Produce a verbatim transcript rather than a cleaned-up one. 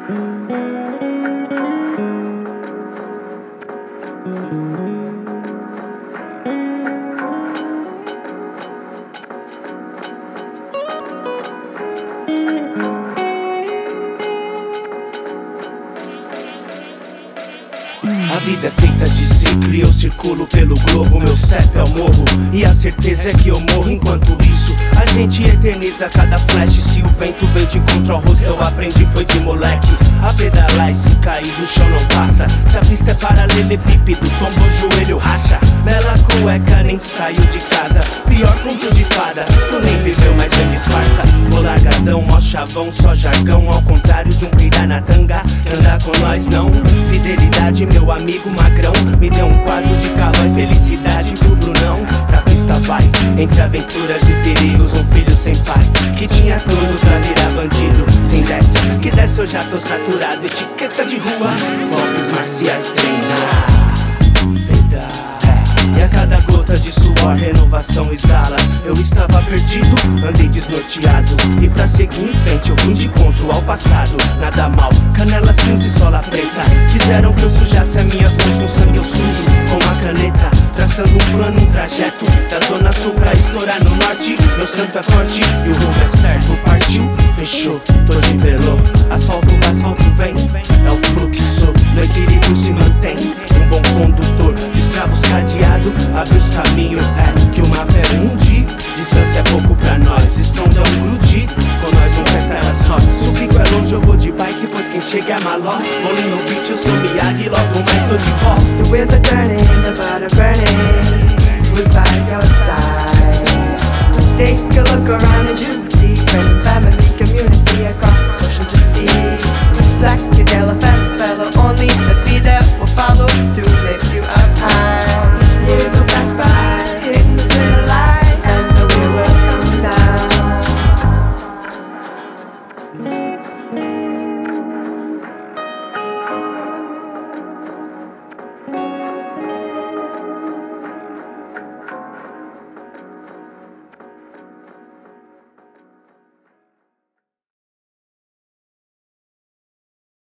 A vida é feita de ciclo e eu circulo pelo globo. Meu C E P é o morro e a certeza é que eu morro. Enquanto isso, a gente eterniza cada flash. Se o vento vem de encontro ao rosto, eu aprendi foi de moleque a pedalar e se cair do chão não passa. Se a pista é paralelepípedo, tombo o joelho racha. Bela cueca, nem saio de casa. Pior conto de fada, tu nem viveu, mas nem disfarça. O largadão, mó chavão, só jargão. Ao contrário de um pira na tanga, que anda com nós não. Fidelidade, meu amigo magrão, me deu um quadro de calor e felicidade pro Brunão. Pra pista vai, entre aventuras e perigos, um filho sem pai, que tinha tudo pra virar bandido. Sem dessa, que dessa eu já tô saturado. Etiqueta de rua, golpes marciais treinar, peidar. E a cada gota de suor, renovação exala. Eu estava perdido, andei desnorteado. E pra seguir em frente eu fui de encontro ao passado. Nada mal, canela cinza e sola preta. Quiseram que eu sujasse as minhas mãos com sangue, eu sujo com uma caneta. Traçando um plano, um trajeto da zona sul pra estourar no norte. Meu santo é forte e o rumo é certo. Partiu, fechou, tô de velô. Asfalto, asfalto vem, é o fluxo. No equilíbrio se mantém um bom condutor. Destrava os cadeados, abre os caminhos. É que o mapa é mundi, distância é pouco pra nós. Estrondão grude, com nós nunca estará só. Se o pico é longe eu vou de bike, pois quem chega é maló. Bolinho no beat, eu sou Miyagi, logo